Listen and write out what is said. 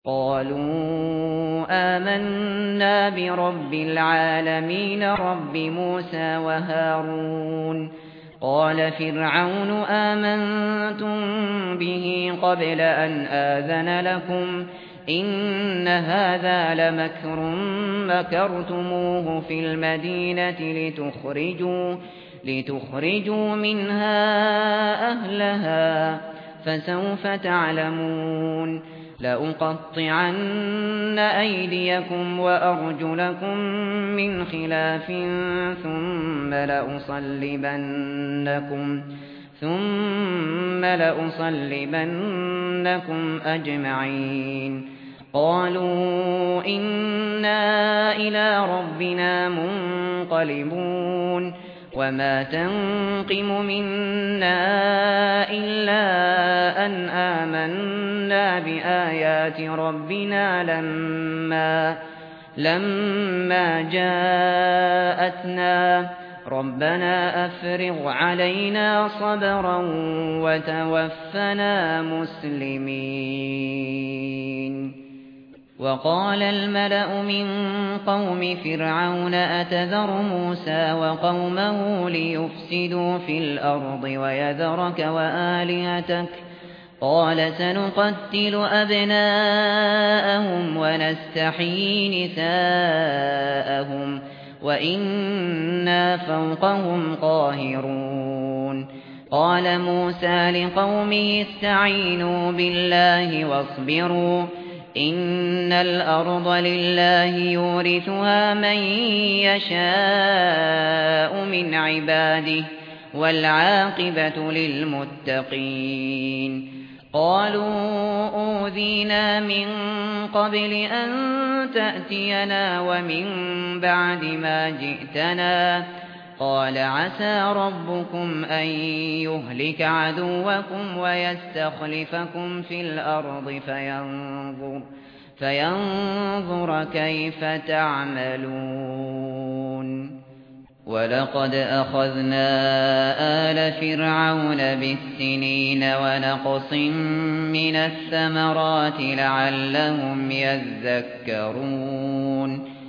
قالوا آمنا برب العالمين رب موسى وهارون. قال فرعون آمنتم به قبل أن آذن لكم إن هذا لمكر مكرتموه في المدينة لتخرجوا منها أهلها فسوف تعلمون. لأقطعن أيديكم وأرجلكم من خلاف ثم لأصلبنكم أجمعين. قالوا إنا إلى ربنا منقلبون. وما تنقم منا إلا أن آمنا بآيات ربنا لما جاءتنا. ربنا أفرغ علينا صبرا وتوفنا مسلمين. وقال الملأ من قوم فرعون أتذر موسى وقومه ليفسدوا في الأرض ويذرك وآلهتك قال سنقتل أبناءهم ونستحيي نساءهم وإنا فوقهم قاهرون. قال موسى لقومه استعينوا بالله واصبروا إن الأرض لله يورثها من يشاء من عباده والعاقبة للمتقين. قالوا أوذينا من قبل أن تأتينا ومن بعد ما جئتنا. قال عسى ربكم أن يهلك عدوكم ويستخلفكم في الأرض فينظر كيف تعملون. ولقد أخذنا آل فرعون بالسنين ونقص من الثمرات لعلهم يذكرون.